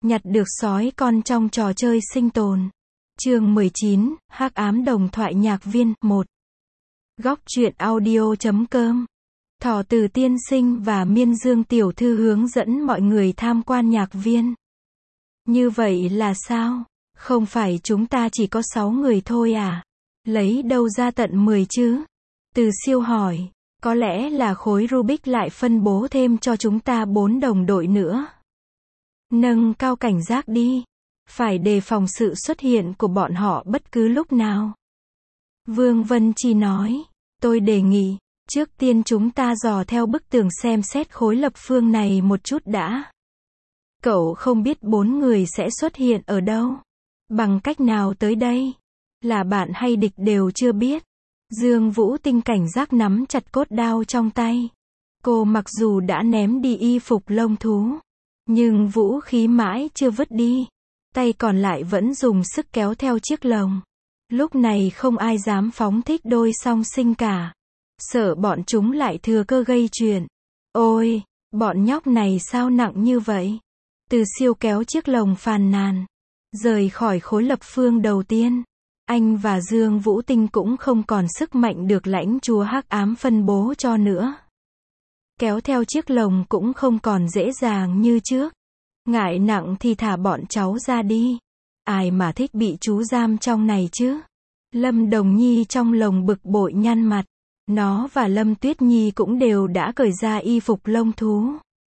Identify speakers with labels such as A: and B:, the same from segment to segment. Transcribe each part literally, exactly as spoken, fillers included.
A: Nhặt được sói con trong trò chơi sinh tồn. Chương mười chín, Hắc ám đồng thoại nhạc viên, một. Góc truyện audio chấm com. Thỏ Tử tiên sinh và Miên Dương tiểu thư hướng dẫn mọi người tham quan nhạc viên. Như vậy là sao? Không phải chúng ta chỉ có sáu người thôi à? Lấy đâu ra tận mười chứ? Từ Siêu hỏi. Có lẽ là khối Rubik lại phân bố thêm cho chúng ta bốn đồng đội nữa. Nâng cao cảnh giác đi. Phải đề phòng sự xuất hiện của bọn họ bất cứ lúc nào. Vương Vân Chi nói. Tôi đề nghị, trước tiên chúng ta dò theo bức tường xem xét khối lập phương này một chút đã. Cậu không biết bốn người sẽ xuất hiện ở đâu. Bằng cách nào tới đây? Là bạn hay địch đều chưa biết. Dương Vũ Tinh cảnh giác nắm chặt cốt đao trong tay. Cô mặc dù đã ném đi y phục lông thú, nhưng vũ khí mãi chưa vứt đi. Tay còn lại vẫn dùng sức kéo theo chiếc lồng. Lúc này không ai dám phóng thích đôi song sinh cả. Sợ bọn chúng lại thừa cơ gây chuyện. Ôi, bọn nhóc này sao nặng như vậy? Từ Siêu kéo chiếc lồng phàn nàn. Rời khỏi khối lập phương đầu tiên, anh và Dương Vũ Tinh cũng không còn sức mạnh được lãnh chúa hắc ám phân bố cho nữa. Kéo theo chiếc lồng cũng không còn dễ dàng như trước. Ngại nặng thì thả bọn cháu ra đi. Ai mà thích bị chú giam trong này chứ? Lâm Đồng Nhi trong lồng bực bội nhăn mặt. Nó và Lâm Tuyết Nhi cũng đều đã cởi ra y phục lông thú,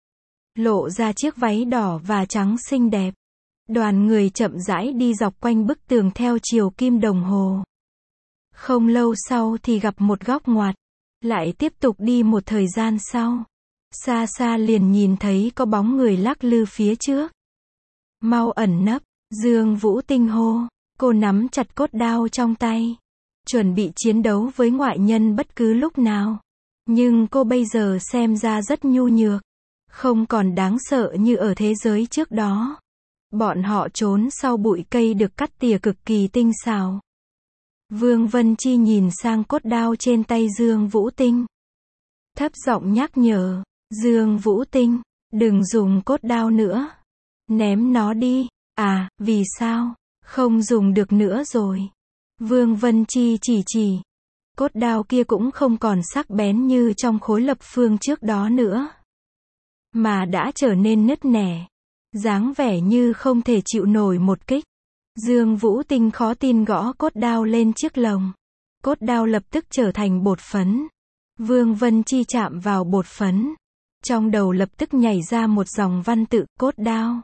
A: lộ ra chiếc váy đỏ và trắng xinh đẹp. Đoàn người chậm rãi đi dọc quanh bức tường theo chiều kim đồng hồ. Không lâu sau thì gặp một góc ngoặt. Lại tiếp tục đi một thời gian sau, xa xa liền nhìn thấy có bóng người lắc lư phía trước. Mau ẩn nấp, Dương Vũ Tinh hô. Cô nắm chặt cốt đao trong tay, chuẩn bị chiến đấu với ngoại nhân bất cứ lúc nào. Nhưng cô bây giờ xem ra rất nhu nhược, không còn đáng sợ như ở thế giới trước đó. Bọn họ trốn sau bụi cây được cắt tỉa cực kỳ tinh xảo. Vương Vân Chi nhìn sang cốt đao trên tay Dương Vũ Tinh, thấp giọng nhắc nhở. Dương Vũ Tinh, đừng dùng cốt đao nữa. Ném nó đi. À, vì sao? Không dùng được nữa rồi. Vương Vân Chi chỉ chỉ. Cốt đao kia cũng không còn sắc bén như trong khối lập phương trước đó nữa, mà đã trở nên nứt nẻ, dáng vẻ như không thể chịu nổi một kích. Dương Vũ Tinh khó tin gõ cốt đao lên chiếc lồng. Cốt đao lập tức trở thành bột phấn. Vương Vân Chi chạm vào bột phấn. Trong đầu lập tức nhảy ra một dòng văn tự, cốt đao.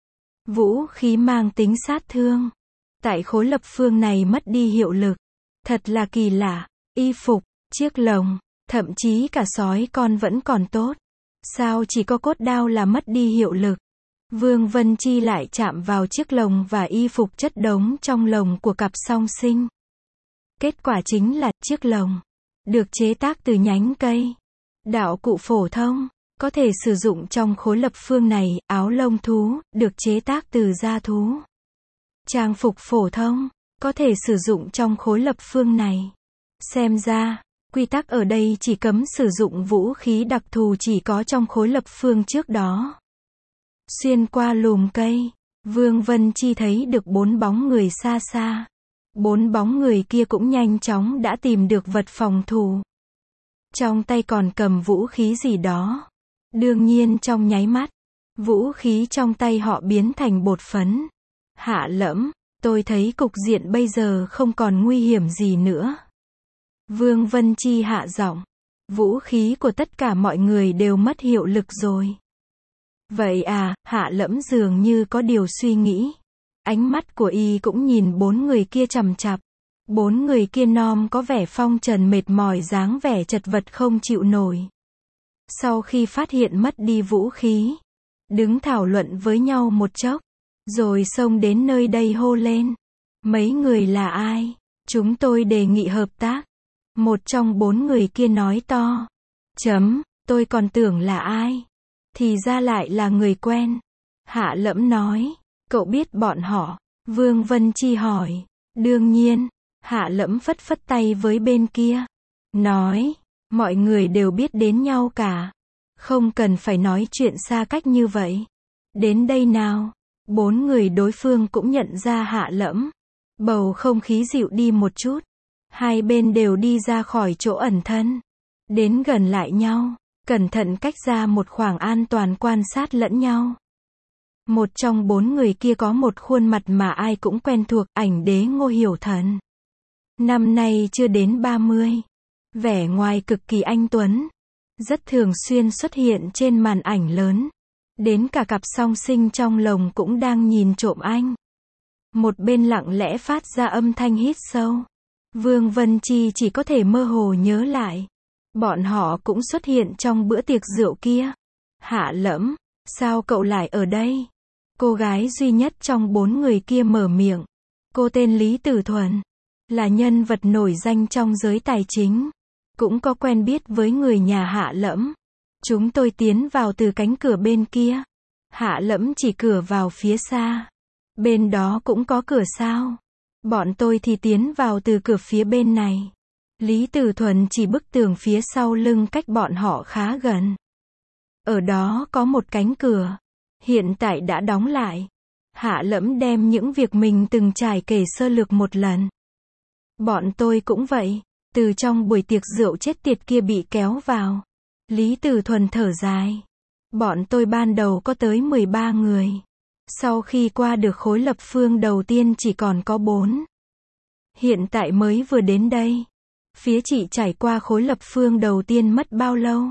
A: Vũ khí mang tính sát thương. Tại khối lập phương này mất đi hiệu lực. Thật là kỳ lạ. Y phục, chiếc lồng, thậm chí cả sói con vẫn còn tốt. Sao chỉ có cốt đao là mất đi hiệu lực? Vương Vân Chi lại chạm vào chiếc lồng và y phục chất đống trong lồng của cặp song sinh. Kết quả chính là, chiếc lồng được chế tác từ nhánh cây. Đạo cụ phổ thông, có thể sử dụng trong khối lập phương này. Áo lông thú, được chế tác từ da thú. Trang phục phổ thông, có thể sử dụng trong khối lập phương này. Xem ra, quy tắc ở đây chỉ cấm sử dụng vũ khí đặc thù chỉ có trong khối lập phương trước đó. Xuyên qua lùm cây, Vương Vân Chi thấy được bốn bóng người xa xa. Bốn bóng người kia cũng nhanh chóng đã tìm được vật phòng thủ. Trong tay còn cầm vũ khí gì đó. Đương nhiên trong nháy mắt, vũ khí trong tay họ biến thành bột phấn. Hạ Lẫm, tôi thấy cục diện bây giờ không còn nguy hiểm gì nữa. Vương Vân Chi hạ giọng. Vũ khí của tất cả mọi người đều mất hiệu lực rồi. Vậy à? Hạ Lẫm dường như có điều suy nghĩ. Ánh mắt của y cũng nhìn bốn người kia chằm chặp. Bốn người kia nom có vẻ phong trần mệt mỏi, dáng vẻ chật vật không chịu nổi. Sau khi phát hiện mất đi vũ khí, đứng thảo luận với nhau một chốc, rồi xông đến nơi đây hô lên. Mấy người là ai? Chúng tôi đề nghị hợp tác. Một trong bốn người kia nói to. Chấm, tôi còn tưởng là ai? Thì ra lại là người quen. Hạ Lẫm nói. Cậu biết bọn họ? Vương Vân Chi hỏi. Đương nhiên. Hạ Lẫm phất phất tay với bên kia. Nói. Mọi người đều biết đến nhau cả. Không cần phải nói chuyện xa cách như vậy. Đến đây nào. Bốn người đối phương cũng nhận ra Hạ Lẫm. Bầu không khí dịu đi một chút. Hai bên đều đi ra khỏi chỗ ẩn thân. Đến gần lại nhau. Cẩn thận cách ra một khoảng an toàn quan sát lẫn nhau. Một trong bốn người kia có một khuôn mặt mà ai cũng quen thuộc, ảnh đế Ngô Hiểu Thần. Năm nay chưa đến ba mươi. Vẻ ngoài cực kỳ anh tuấn. Rất thường xuyên xuất hiện trên màn ảnh lớn. Đến cả cặp song sinh trong lồng cũng đang nhìn trộm anh. Một bên lặng lẽ phát ra âm thanh hít sâu. Vương Vân Chi chỉ có thể mơ hồ nhớ lại. Bọn họ cũng xuất hiện trong bữa tiệc rượu kia. Hạ Lẫm, sao cậu lại ở đây? Cô gái duy nhất trong bốn người kia mở miệng. Cô tên Lý Tử Thuần. Là nhân vật nổi danh trong giới tài chính. Cũng có quen biết với người nhà Hạ Lẫm. Chúng tôi tiến vào từ cánh cửa bên kia. Hạ Lẫm chỉ cửa vào phía xa. Bên đó cũng có cửa sao? Bọn tôi thì tiến vào từ cửa phía bên này. Lý Tử Thuần chỉ bức tường phía sau lưng cách bọn họ khá gần. Ở đó có một cánh cửa. Hiện tại đã đóng lại. Hạ Lẫm đem những việc mình từng trải kể sơ lược một lần. Bọn tôi cũng vậy. Từ trong buổi tiệc rượu chết tiệt kia bị kéo vào. Lý Tử Thuần thở dài. Bọn tôi ban đầu có tới mười ba người. Sau khi qua được khối lập phương đầu tiên chỉ còn có bốn. Hiện tại mới vừa đến đây. Phía chị trải qua khối lập phương đầu tiên mất bao lâu?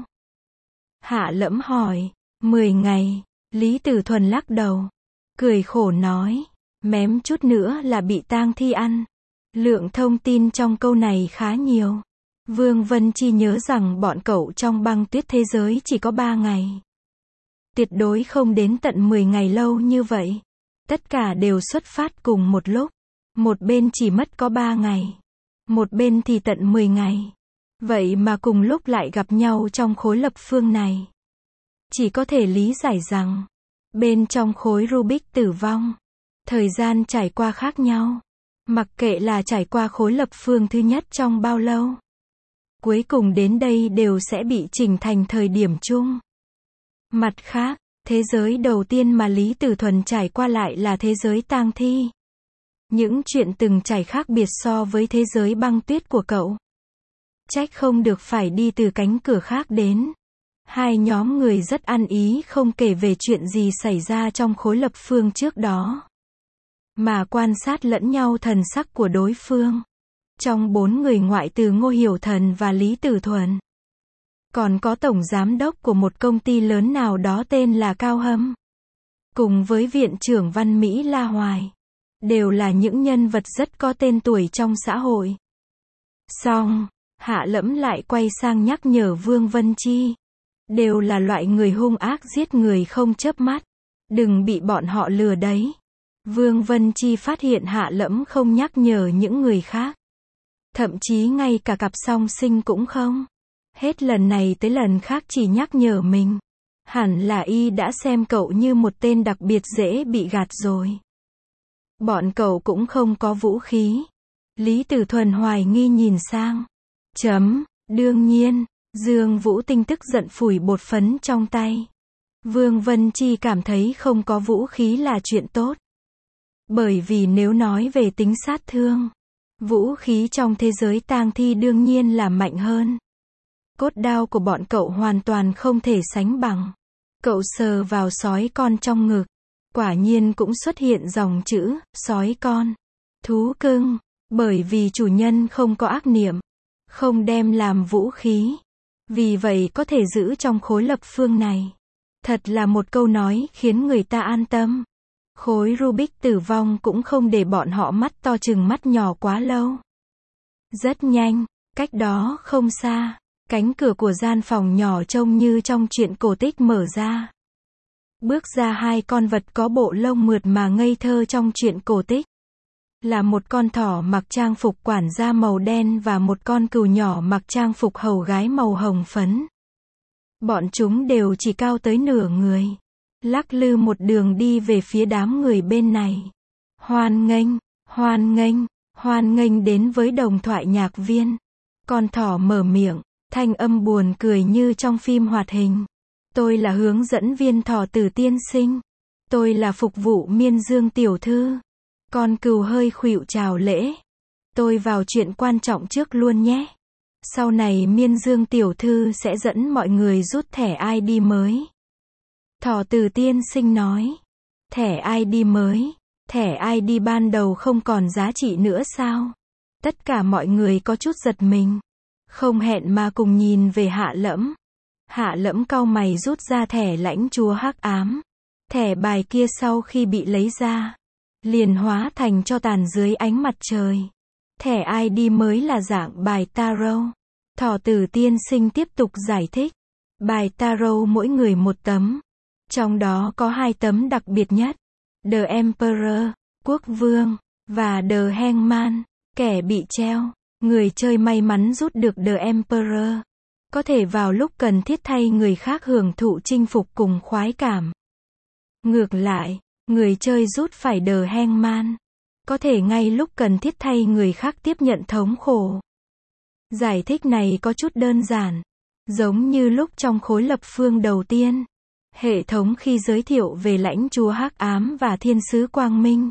A: Hạ Lẫm hỏi. mười ngày. Lý Tử Thuần lắc đầu. Cười khổ nói. Mém chút nữa là bị tang thi ăn. Lượng thông tin trong câu này khá nhiều. Vương Vân Chi nhớ rằng bọn cậu trong băng tuyết thế giới chỉ có ba ngày. Tuyệt đối không đến tận mười ngày lâu như vậy. Tất cả đều xuất phát cùng một lúc. Một bên chỉ mất có ba ngày. Một bên thì tận mười ngày. Vậy mà cùng lúc lại gặp nhau trong khối lập phương này. Chỉ có thể lý giải rằng, bên trong khối Rubik tử vong, thời gian trải qua khác nhau. Mặc kệ là trải qua khối lập phương thứ nhất trong bao lâu. Cuối cùng đến đây đều sẽ bị chỉnh thành thời điểm chung. Mặt khác, thế giới đầu tiên mà Lý Tử Thuần trải qua lại là thế giới tang thi. Những chuyện từng trải khác biệt so với thế giới băng tuyết của cậu. Trách không được phải đi từ cánh cửa khác đến. Hai nhóm người rất ăn ý không kể về chuyện gì xảy ra trong khối lập phương trước đó. Mà quan sát lẫn nhau thần sắc của đối phương. Trong bốn người ngoại trừ Ngô Hiểu Thần và Lý Tử Thuần. Còn có tổng giám đốc của một công ty lớn nào đó tên là Cao Hâm. Cùng với viện trưởng Văn Mỹ La Hoài. Đều là những nhân vật rất có tên tuổi trong xã hội. Xong, Hạ Lẫm lại quay sang nhắc nhở Vương Vân Chi. Đều là loại người hung ác giết người không chớp mắt. Đừng bị bọn họ lừa đấy. Vương Vân Chi phát hiện Hạ Lẫm không nhắc nhở những người khác. Thậm chí ngay cả cặp song sinh cũng không. Hết lần này tới lần khác chỉ nhắc nhở mình. Hẳn là y đã xem cậu như một tên đặc biệt dễ bị gạt rồi. Bọn cậu cũng không có vũ khí. Lý Tử Thuần hoài nghi nhìn sang. Chấm, đương nhiên. Dương Vũ Tinh tức giận phủi bột phấn trong tay. Vương Vân Chi cảm thấy không có vũ khí là chuyện tốt. Bởi vì nếu nói về tính sát thương, vũ khí trong thế giới tang thi đương nhiên là mạnh hơn. Cốt đao của bọn cậu hoàn toàn không thể sánh bằng. Cậu sờ vào sói con trong ngực. Quả nhiên cũng xuất hiện dòng chữ, sói con. Thú cưng. Bởi vì chủ nhân không có ác niệm. Không đem làm vũ khí. Vì vậy có thể giữ trong khối lập phương này. Thật là một câu nói khiến người ta an tâm. Khối Rubik tử vong cũng không để bọn họ mắt to chừng mắt nhỏ quá lâu. Rất nhanh, cách đó không xa, cánh cửa của gian phòng nhỏ trông như trong truyện cổ tích mở ra. Bước ra hai con vật có bộ lông mượt mà ngây thơ trong truyện cổ tích. Là một con thỏ mặc trang phục quản gia màu đen và một con cừu nhỏ mặc trang phục hầu gái màu hồng phấn. Bọn chúng đều chỉ cao tới nửa người. Lắc lư một đường đi về phía đám người bên này. Hoan nghênh, hoan nghênh, hoan nghênh đến với đồng thoại nhạc viên. Con thỏ mở miệng, thanh âm buồn cười như trong phim hoạt hình. Tôi là hướng dẫn viên thỏ tử tiên sinh. Tôi là phục vụ Miên Dương tiểu thư. Con cừu hơi khuỵu chào lễ. Tôi vào chuyện quan trọng trước luôn nhé. Sau này Miên Dương tiểu thư sẽ dẫn mọi người rút thẻ i đê mới. Thỏ Tử tiên sinh nói. Thẻ i đê mới. Thẻ i đê ban đầu không còn giá trị nữa sao? Tất cả mọi người có chút giật mình. Không hẹn mà cùng nhìn về Hạ Lẫm. Hạ Lẫm cau mày rút ra thẻ lãnh chúa hắc ám. Thẻ bài kia sau khi bị lấy ra, liền hóa thành tro tàn dưới ánh mặt trời. Thẻ i đê mới là dạng bài tarot. Thỏ Tử tiên sinh tiếp tục giải thích. Bài tarot mỗi người một tấm. Trong đó có hai tấm đặc biệt nhất. The Emperor, quốc vương, và The Hangman, kẻ bị treo. Người chơi may mắn rút được The Emperor. Có thể vào lúc cần thiết thay người khác hưởng thụ chinh phục cùng khoái cảm. Ngược lại, người chơi rút phải The Hangman. Có thể ngay lúc cần thiết thay người khác tiếp nhận thống khổ. Giải thích này có chút đơn giản. Giống như lúc trong khối lập phương đầu tiên. Hệ thống khi giới thiệu về lãnh chúa hắc ám và thiên sứ quang minh.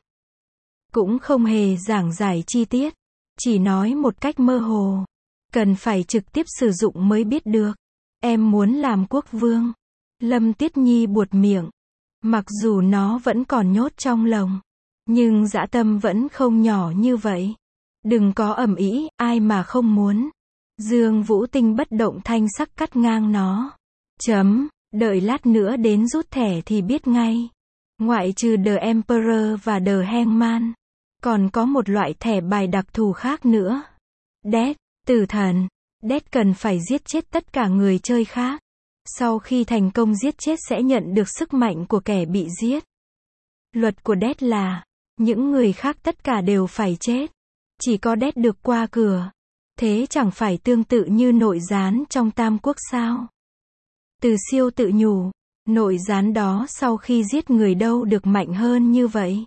A: Cũng không hề giảng giải chi tiết. Chỉ nói một cách mơ hồ. Cần phải trực tiếp sử dụng mới biết được. Em muốn làm quốc vương. Lâm Tuyết Nhi buột miệng. Mặc dù nó vẫn còn nhốt trong lồng. Nhưng dã tâm vẫn không nhỏ như vậy. Đừng có ầm ĩ, ai mà không muốn. Dương Vũ Tinh bất động thanh sắc cắt ngang nó. Chấm, đợi lát nữa đến rút thẻ thì biết ngay. Ngoại trừ The Emperor và The Hangman. Còn có một loại thẻ bài đặc thù khác nữa. Death, tử thần. Death cần phải giết chết tất cả người chơi khác. Sau khi thành công giết chết sẽ nhận được sức mạnh của kẻ bị giết. Luật của Death là, những người khác tất cả đều phải chết. Chỉ có Death được qua cửa. Thế chẳng phải tương tự như nội gián trong Tam Quốc sao? Từ Siêu tự nhủ, nội gián đó sau khi giết người đâu được mạnh hơn như vậy.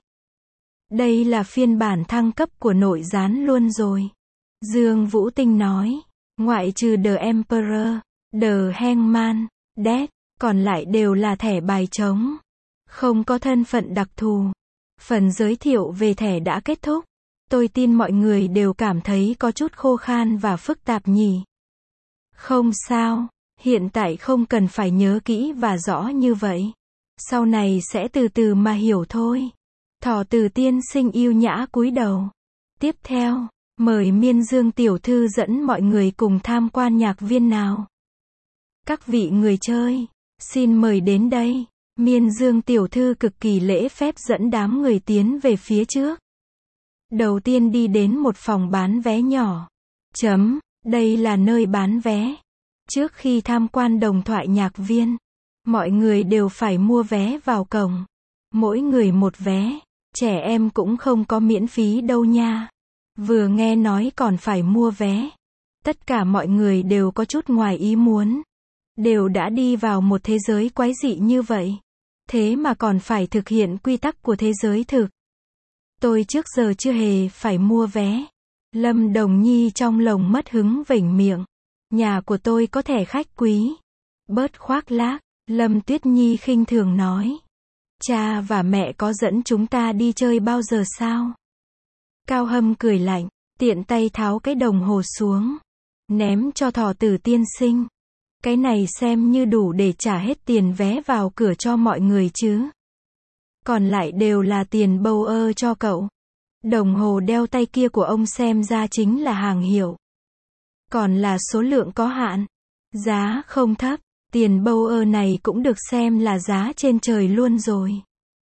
A: Đây là phiên bản thăng cấp của nội gián luôn rồi. Dương Vũ Tinh nói, ngoại trừ The Emperor, The Hangman, Death, còn lại đều là thẻ bài trống. Không có thân phận đặc thù. Phần giới thiệu về thẻ đã kết thúc. Tôi tin mọi người đều cảm thấy có chút khô khan và phức tạp nhỉ. Không sao, hiện tại không cần phải nhớ kỹ và rõ như vậy. Sau này sẽ từ từ mà hiểu thôi. Thỏ Tử tiên sinh yêu nhã cúi đầu. Tiếp theo, mời Miên Dương tiểu thư dẫn mọi người cùng tham quan nhạc viên nào. Các vị người chơi, xin mời đến đây. Miên Dương tiểu thư cực kỳ lễ phép dẫn đám người tiến về phía trước. Đầu tiên đi đến một phòng bán vé nhỏ. Chấm, đây là nơi bán vé. Trước khi tham quan đồng thoại nhạc viên, mọi người đều phải mua vé vào cổng. Mỗi người một vé. Trẻ em cũng không có miễn phí đâu nha. Vừa nghe nói còn phải mua vé. Tất cả mọi người đều có chút ngoài ý muốn. Đều đã đi vào một thế giới quái dị như vậy. Thế mà còn phải thực hiện quy tắc của thế giới thực. Tôi trước giờ chưa hề phải mua vé. Lâm Đồng Nhi trong lòng mất hứng vểnh miệng. Nhà của tôi có thẻ khách quý. Bớt khoác lác, Lâm Tuyết Nhi khinh thường nói. Cha và mẹ có dẫn chúng ta đi chơi bao giờ sao? Cao Hâm cười lạnh, tiện tay tháo cái đồng hồ xuống. Ném cho Thỏ Tử tiên sinh. Cái này xem như đủ để trả hết tiền vé vào cửa cho mọi người chứ. Còn lại đều là tiền bâu ơ cho cậu. Đồng hồ đeo tay kia của ông xem ra chính là hàng hiệu. Còn là số lượng có hạn. Giá không thấp. Tiền bâu ơ này cũng được xem là giá trên trời luôn rồi.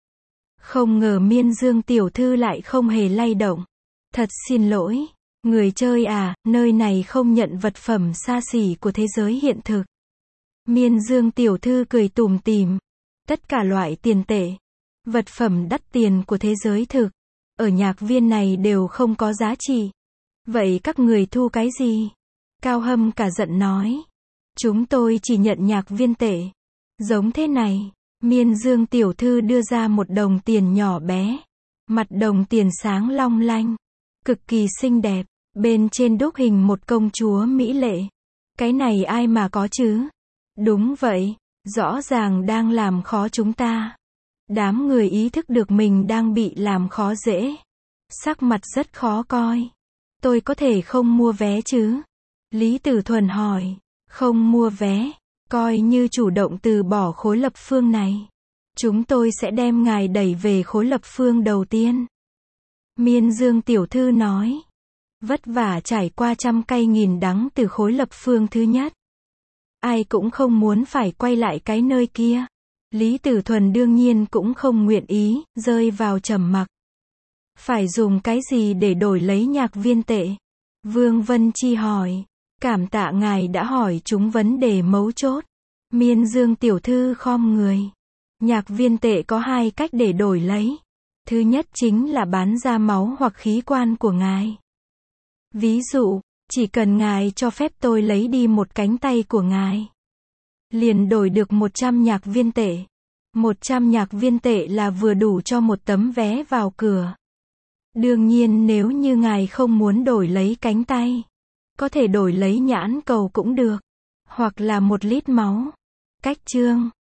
A: Không ngờ Miên Dương tiểu thư lại không hề lay động. Thật xin lỗi. Người chơi à, nơi này không nhận vật phẩm xa xỉ của thế giới hiện thực. Miên Dương tiểu thư cười tủm tỉm. Tất cả loại tiền tệ, vật phẩm đắt tiền của thế giới thực, ở nhạc viên này đều không có giá trị. Vậy các người thu cái gì? Cao Hâm cả giận nói. Chúng tôi chỉ nhận nhạc viên tệ. Giống thế này. Miên Dương tiểu thư đưa ra một đồng tiền nhỏ bé. Mặt đồng tiền sáng long lanh. Cực kỳ xinh đẹp. Bên trên đúc hình một công chúa mỹ lệ. Cái này ai mà có chứ? Đúng vậy. Rõ ràng đang làm khó chúng ta. Đám người ý thức được mình đang bị làm khó dễ. Sắc mặt rất khó coi. Tôi có thể không mua vé chứ? Lý Tử Thuần hỏi. Không mua vé, coi như chủ động từ bỏ khối lập phương này. Chúng tôi sẽ đem ngài đẩy về khối lập phương đầu tiên. Miên Dương tiểu thư nói. Vất vả trải qua trăm cay nghìn đắng từ khối lập phương thứ nhất. Ai cũng không muốn phải quay lại cái nơi kia. Lý Tử Thuần đương nhiên cũng không nguyện ý, rơi vào trầm mặc. Phải dùng cái gì để đổi lấy nhạc viên tệ? Vương Vân Chi hỏi. Cảm tạ ngài đã hỏi chúng vấn đề mấu chốt. Miên Dương tiểu thư khom người. Nhạc viên tệ có hai cách để đổi lấy. Thứ nhất chính là bán ra máu hoặc khí quan của ngài. Ví dụ, chỉ cần ngài cho phép tôi lấy đi một cánh tay của ngài, liền đổi được một trăm nhạc viên tệ. một trăm nhạc viên tệ là vừa đủ cho một tấm vé vào cửa. Đương nhiên nếu như ngài không muốn đổi lấy cánh tay, có thể đổi lấy nhãn cầu cũng được. Hoặc là một lít máu. Cách chương